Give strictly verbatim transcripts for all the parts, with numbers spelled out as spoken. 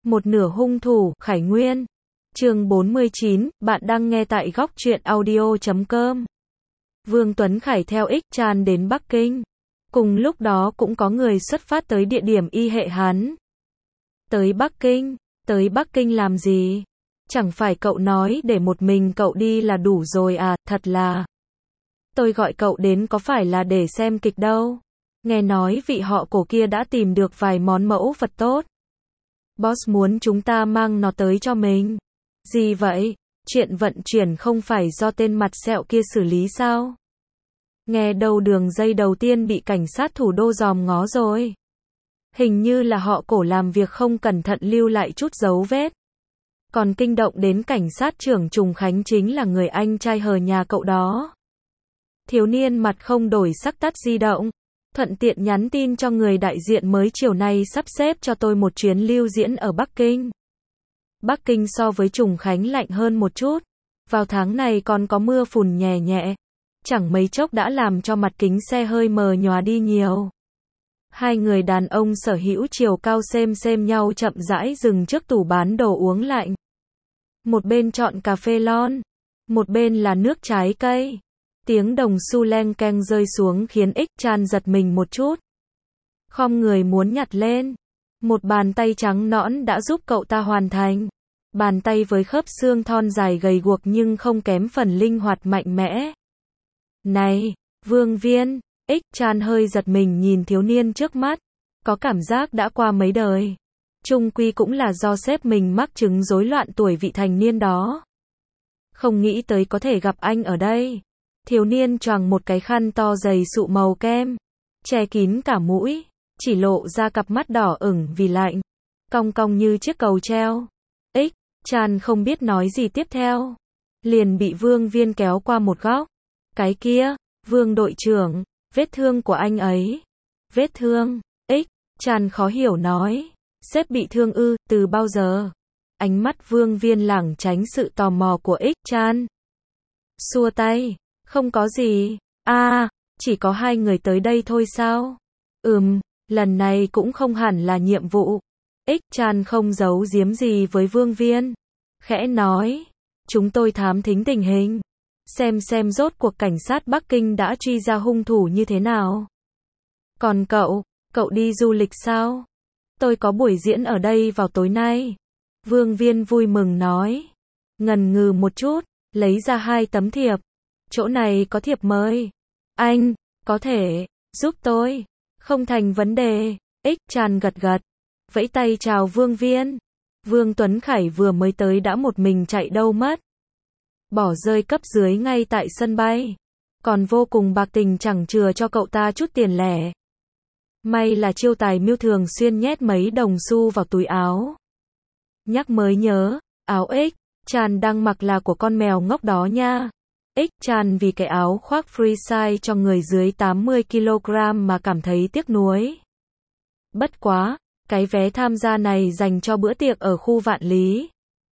Một nửa hung thủ, Khải Nguyên. Chương bốn mươi chín, bạn đang nghe tại góc truyện audio chấm com. Vương Tuấn Khải theo X Chan đến Bắc Kinh. Cùng lúc đó cũng có người xuất phát tới địa điểm y hệ hắn. Tới Bắc Kinh, tới Bắc Kinh làm gì? Chẳng phải cậu nói để một mình cậu đi là đủ rồi à, thật là. Tôi gọi cậu đến có phải là để xem kịch đâu. Nghe nói vị họ cổ kia đã tìm được vài món mẫu vật tốt. Boss muốn chúng ta mang nó tới cho mình. Gì vậy? Chuyện vận chuyển không phải do tên mặt sẹo kia xử lý sao? Nghe đầu đường dây đầu tiên bị cảnh sát thủ đô dòm ngó rồi. Hình như là họ cổ làm việc không cẩn thận lưu lại chút dấu vết. Còn kinh động đến cảnh sát trưởng Trùng Khánh chính là người anh trai hờ nhà cậu đó. Thiếu niên mặt không đổi sắc tắt di động. Thuận tiện nhắn tin cho người đại diện mới chiều nay sắp xếp cho tôi một chuyến lưu diễn ở Bắc Kinh. Bắc Kinh so với Trùng Khánh lạnh hơn một chút. Vào tháng này còn có mưa phùn nhẹ nhẹ. Chẳng mấy chốc đã làm cho mặt kính xe hơi mờ nhòa đi nhiều. Hai người đàn ông sở hữu chiều cao xem xem nhau chậm rãi dừng trước tủ bán đồ uống lạnh. Một bên chọn cà phê lon, một bên là nước trái cây. Tiếng đồng xu leng keng rơi xuống khiến X Chan giật mình một chút. Khom người muốn nhặt lên. Một bàn tay trắng nõn đã giúp cậu ta hoàn thành. Bàn tay với khớp xương thon dài gầy guộc nhưng không kém phần linh hoạt mạnh mẽ. Này, Vương Viên, X Chan hơi giật mình nhìn thiếu niên trước mắt. Có cảm giác đã qua mấy đời. Chung quy cũng là do sếp mình mắc chứng rối loạn tuổi vị thành niên đó. Không nghĩ tới có thể gặp anh ở đây. Thiếu niên choàng một cái khăn to dày sụ màu kem, che kín cả mũi, chỉ lộ ra cặp mắt đỏ ửng vì lạnh, cong cong như chiếc cầu treo. X Chan không biết nói gì tiếp theo, liền bị Vương Viên kéo qua một góc. Cái kia, Vương đội trưởng, vết thương của anh ấy. Vết thương? X Chan khó hiểu nói. Sếp bị thương ư, từ bao giờ? Ánh mắt Vương Viên lảng tránh sự tò mò của X Chan. Xua tay. Không có gì. À, chỉ có hai người tới đây thôi sao? Ừm, lần này cũng không hẳn là nhiệm vụ. X Chan không giấu giếm gì với Vương Viên. Khẽ nói, chúng tôi thám thính tình hình. Xem xem rốt cuộc cảnh sát Bắc Kinh đã truy ra hung thủ như thế nào. Còn cậu, cậu đi du lịch sao? Tôi có buổi diễn ở đây vào tối nay. Vương Viên vui mừng nói. Ngần ngừ một chút, lấy ra hai tấm thiệp. Chỗ này có thiệp mời. Anh, có thể, giúp tôi. Không thành vấn đề. X Chan gật gật. Vẫy tay chào Vương Viên. Vương Tuấn Khải vừa mới tới đã một mình chạy đâu mất. Bỏ rơi cấp dưới ngay tại sân bay. Còn vô cùng bạc tình chẳng chừa cho cậu ta chút tiền lẻ. May là chiêu tài mưu thường xuyên nhét mấy đồng xu vào túi áo. Nhắc mới nhớ, áo X Chan đang mặc là của con mèo ngốc đó nha. X Chan vì cái áo khoác free size cho người dưới tám mươi ki lô gam mà cảm thấy tiếc nuối. Bất quá, cái vé tham gia này dành cho bữa tiệc ở khu Vạn Lý.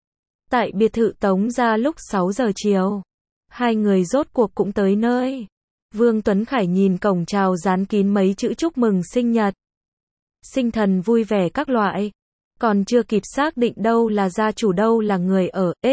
Tại biệt thự Tống Gia lúc sáu giờ chiều. Hai người rốt cuộc cũng tới nơi. Vương Tuấn Khải nhìn cổng chào dán kín mấy chữ chúc mừng sinh nhật. Sinh thần vui vẻ các loại. Còn chưa kịp xác định đâu là gia chủ đâu là người ở. X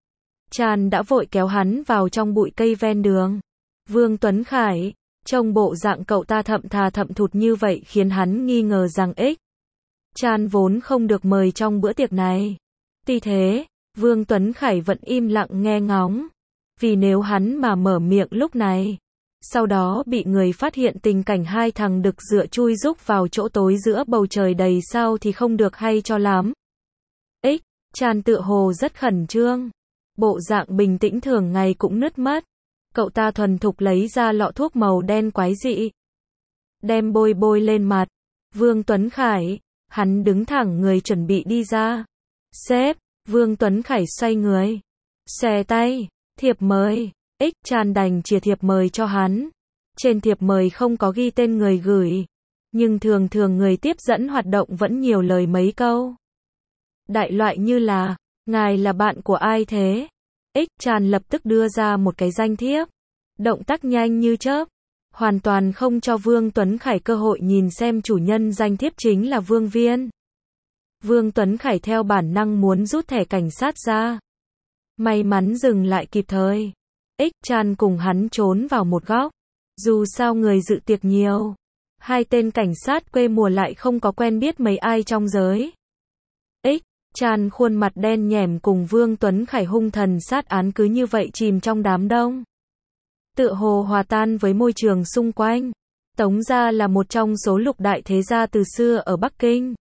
Chan đã vội kéo hắn vào trong bụi cây ven đường. Vương Tuấn Khải, trông bộ dạng cậu ta thậm thà thậm thụt như vậy khiến hắn nghi ngờ rằng X Chan vốn không được mời trong bữa tiệc này. Tuy thế, Vương Tuấn Khải vẫn im lặng nghe ngóng. Vì nếu hắn mà mở miệng lúc này, sau đó bị người phát hiện tình cảnh hai thằng đực dựa chui rúc vào chỗ tối giữa bầu trời đầy sao thì không được hay cho lắm. X Chan tựa hồ rất khẩn trương. Bộ dạng bình tĩnh thường ngày cũng nứt mất. Cậu ta thuần thục lấy ra lọ thuốc màu đen quái dị. Đem bôi bôi lên mặt. Vương Tuấn Khải, hắn đứng thẳng người chuẩn bị đi ra. Sếp, Vương Tuấn Khải xoay người. Xòe tay, thiệp mời. X Chan đành chìa thiệp mời cho hắn. Trên thiệp mời không có ghi tên người gửi. Nhưng thường thường người tiếp dẫn hoạt động vẫn nhiều lời mấy câu. Đại loại như là, ngài là bạn của ai thế? X Chan lập tức đưa ra một cái danh thiếp. Động tác nhanh như chớp. Hoàn toàn không cho Vương Tuấn Khải cơ hội nhìn xem chủ nhân danh thiếp chính là Vương Viên. Vương Tuấn Khải theo bản năng muốn rút thẻ cảnh sát ra. May mắn dừng lại kịp thời. Ích Chan cùng hắn trốn vào một góc. Dù sao người dự tiệc nhiều. Hai tên cảnh sát quê mùa lại không có quen biết mấy ai trong giới. Ích Chan khuôn mặt đen nhẻm cùng Vương Tuấn Khải hung thần sát án cứ như vậy chìm trong đám đông. Tựa hồ hòa tan với môi trường xung quanh. Tống gia là một trong số lục đại thế gia từ xưa ở Bắc Kinh.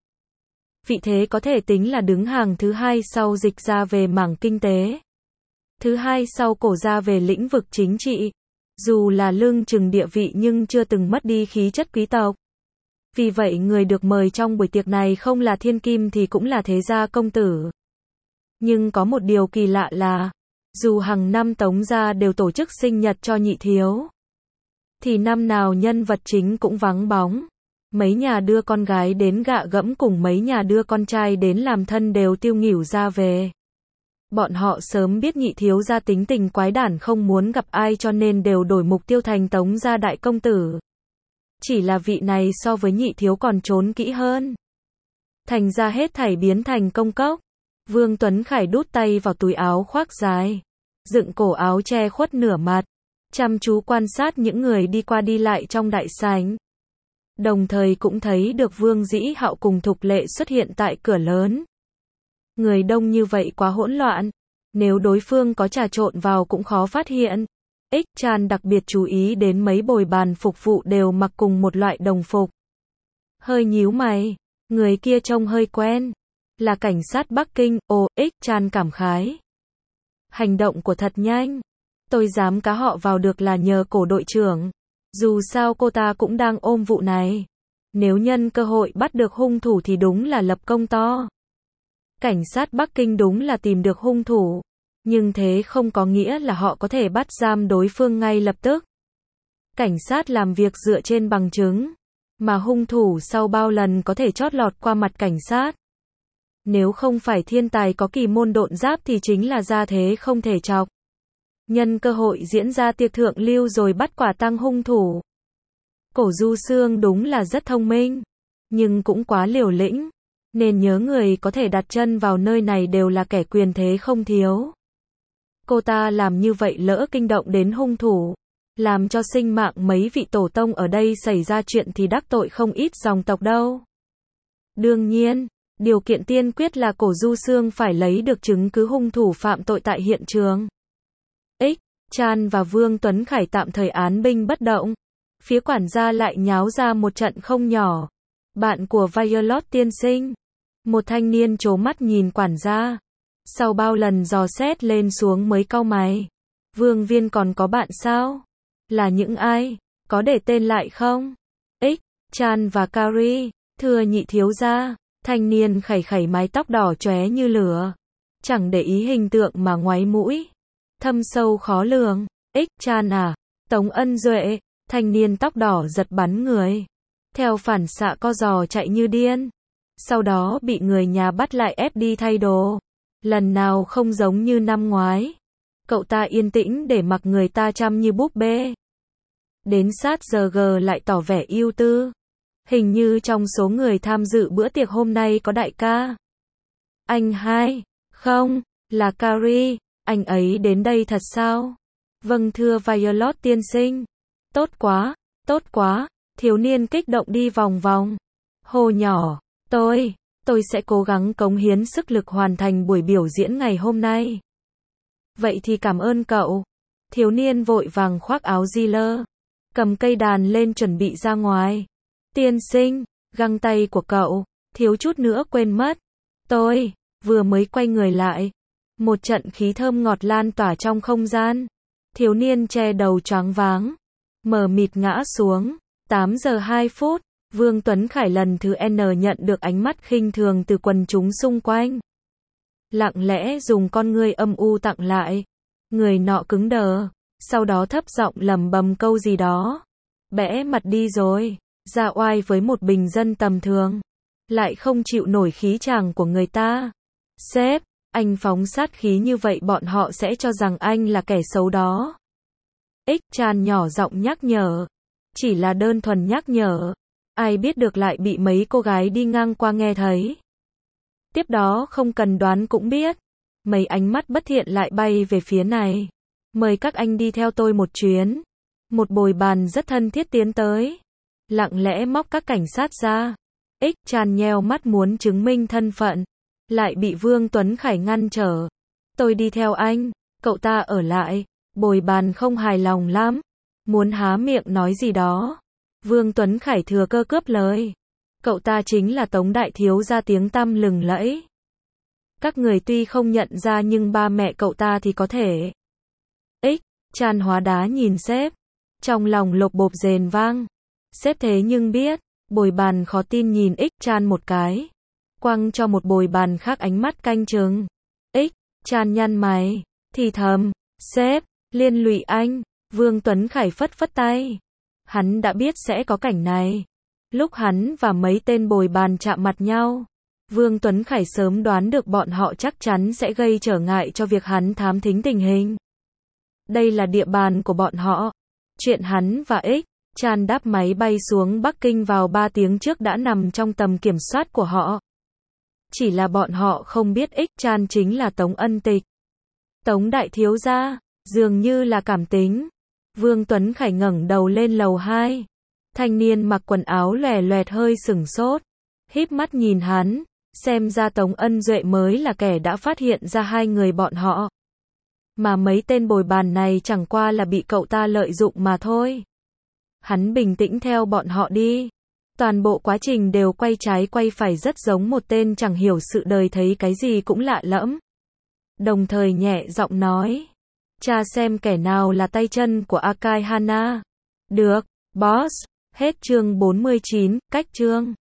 Vị thế có thể tính là đứng hàng thứ hai sau Dịch gia về mảng kinh tế. Thứ hai sau Cổ gia về lĩnh vực chính trị. Dù là lưng chừng địa vị nhưng chưa từng mất đi khí chất quý tộc. Vì vậy người được mời trong buổi tiệc này không là thiên kim thì cũng là thế gia công tử. Nhưng có một điều kỳ lạ là, dù hàng năm Tống gia đều tổ chức sinh nhật cho nhị thiếu, thì năm nào nhân vật chính cũng vắng bóng. Mấy nhà đưa con gái đến gạ gẫm cùng mấy nhà đưa con trai đến làm thân đều tiêu nghỉu ra về. Bọn họ sớm biết nhị thiếu gia tính tình quái đản không muốn gặp ai cho nên đều đổi mục tiêu thành Tống gia đại công tử. Chỉ là vị này so với nhị thiếu còn trốn kỹ hơn. Thành ra hết thảy biến thành công cốc. Vương Tuấn Khải đút tay vào túi áo khoác dài, dựng cổ áo che khuất nửa mặt, chăm chú quan sát những người đi qua đi lại trong đại sảnh. Đồng thời cũng thấy được Vương Dĩ Hạo cùng Thục Lệ xuất hiện tại cửa lớn. Người đông như vậy quá hỗn loạn, nếu đối phương có trà trộn vào cũng khó phát hiện. Ích Chan đặc biệt chú ý đến mấy bồi bàn phục vụ đều mặc cùng một loại đồng phục. Hơi nhíu mày, người kia trông hơi quen. Là cảnh sát Bắc Kinh, ồ, Ích Chan cảm khái. Hành động của thật nhanh. Tôi dám cá họ vào được là nhờ Cổ đội trưởng. Dù sao cô ta cũng đang ôm vụ này. Nếu nhân cơ hội bắt được hung thủ thì đúng là lập công to. Cảnh sát Bắc Kinh đúng là tìm được hung thủ. Nhưng thế không có nghĩa là họ có thể bắt giam đối phương ngay lập tức. Cảnh sát làm việc dựa trên bằng chứng. Mà hung thủ sau bao lần có thể chót lọt qua mặt cảnh sát. Nếu không phải thiên tài có kỳ môn độn giáp thì chính là gia thế không thể chọc. Nhân cơ hội diễn ra tiệc thượng lưu rồi bắt quả tang hung thủ. Cổ Du Sương đúng là rất thông minh. Nhưng cũng quá liều lĩnh. Nên nhớ người có thể đặt chân vào nơi này đều là kẻ quyền thế không thiếu. Cô ta làm như vậy lỡ kinh động đến hung thủ. Làm cho sinh mạng mấy vị tổ tông ở đây xảy ra chuyện thì đắc tội không ít dòng tộc đâu. Đương nhiên, điều kiện tiên quyết là Cổ Du Sương phải lấy được chứng cứ hung thủ phạm tội tại hiện trường. Ích Chan và Vương Tuấn Khải tạm thời án binh bất động. Phía quản gia lại nháo ra một trận không nhỏ. Bạn của Violet tiên sinh. Một thanh niên trố mắt nhìn quản gia. Sau bao lần dò xét lên xuống mới cau mày. Vương Viên còn có bạn sao? Là những ai? Có để tên lại không? Ích Chan và Carrie. Thưa nhị thiếu gia. Thanh niên khẩy khẩy mái tóc đỏ chóe như lửa. Chẳng để ý hình tượng mà ngoáy mũi. Thâm sâu khó lường. Ích Chan à? Tống Ân Duệ. Thanh niên tóc đỏ giật bắn người. Theo phản xạ co giò chạy như điên. Sau đó bị người nhà bắt lại ép đi thay đồ. Lần nào không giống như năm ngoái. Cậu ta yên tĩnh để mặc người ta chăm như búp bê. Đến sát giờ G lại tỏ vẻ ưu tư. Hình như trong số người tham dự bữa tiệc hôm nay có đại ca. Anh hai. Không, là Carrie. Anh ấy đến đây thật sao? Vâng thưa Violet tiên sinh. Tốt quá, tốt quá. Thiếu niên kích động đi vòng vòng. Hồ nhỏ, tôi, tôi sẽ cố gắng cống hiến sức lực hoàn thành buổi biểu diễn ngày hôm nay. Vậy thì cảm ơn cậu. Thiếu niên vội vàng khoác áo Ziller, cầm cây đàn lên chuẩn bị ra ngoài. Tiên sinh, găng tay của cậu, thiếu chút nữa quên mất. Tôi, vừa mới quay người lại. Một trận khí thơm ngọt lan tỏa trong không gian. Thiếu niên che đầu choáng váng. Mờ mịt ngã xuống. tám giờ hai phút, Vương Tuấn Khải lần thứ N nhận được ánh mắt khinh thường từ quần chúng xung quanh. Lặng lẽ dùng con ngươi âm u tặng lại. Người nọ cứng đờ, sau đó thấp giọng lẩm bẩm câu gì đó. Bẽ mặt đi rồi, ra oai với một bình dân tầm thường. Lại không chịu nổi khí chàng của người ta. Sếp, anh phóng sát khí như vậy bọn họ sẽ cho rằng anh là kẻ xấu đó. Ích Chan nhỏ giọng nhắc nhở. Chỉ là đơn thuần nhắc nhở. Ai biết được lại bị mấy cô gái đi ngang qua nghe thấy. Tiếp đó không cần đoán cũng biết. Mấy ánh mắt bất thiện lại bay về phía này. Mời các anh đi theo tôi một chuyến. Một bồi bàn rất thân thiết tiến tới. Lặng lẽ móc các cảnh sát ra. Ích Chan nheo mắt muốn chứng minh thân phận. Lại bị Vương Tuấn Khải ngăn trở. Tôi đi theo anh. Cậu ta ở lại. Bồi bàn không hài lòng lắm. Muốn há miệng nói gì đó. Vương Tuấn Khải thừa cơ cướp lời. Cậu ta chính là Tống đại thiếu gia tiếng tăm lừng lẫy. Các người tuy không nhận ra nhưng ba mẹ cậu ta thì có thể. Ích Chan hóa đá nhìn sếp. Trong lòng lộp bộp rền vang. Sếp thế nhưng biết. Bồi bàn khó tin nhìn Ích Chan một cái. Quăng cho một bồi bàn khác ánh mắt canh chừng. Ích Chan nhăn mày. Thì thầm. Sếp, liên lụy anh. Vương Tuấn Khải phất phất tay. Hắn đã biết sẽ có cảnh này. Lúc hắn và mấy tên bồi bàn chạm mặt nhau. Vương Tuấn Khải sớm đoán được bọn họ chắc chắn sẽ gây trở ngại cho việc hắn thám thính tình hình. Đây là địa bàn của bọn họ. Chuyện hắn và Ích Chan đáp máy bay xuống Bắc Kinh vào ba tiếng trước đã nằm trong tầm kiểm soát của họ. Chỉ là bọn họ không biết Ích Chan chính là Tống Ân Tịch. Tống đại thiếu gia, dường như là cảm tính. Vương Tuấn Khải ngẩng đầu lên lầu hai. Thanh niên mặc quần áo lòe loẹt hơi sửng sốt. Híp mắt nhìn hắn. Xem ra Tống Ân Duệ mới là kẻ đã phát hiện ra hai người bọn họ. Mà mấy tên bồi bàn này chẳng qua là bị cậu ta lợi dụng mà thôi. Hắn bình tĩnh theo bọn họ đi. Toàn bộ quá trình đều quay trái quay phải rất giống một tên chẳng hiểu sự đời thấy cái gì cũng lạ lẫm. Đồng thời nhẹ giọng nói. Cha xem kẻ nào là tay chân của Akai Hana. Được, boss. Hết chương bốn mươi chín, cách chương.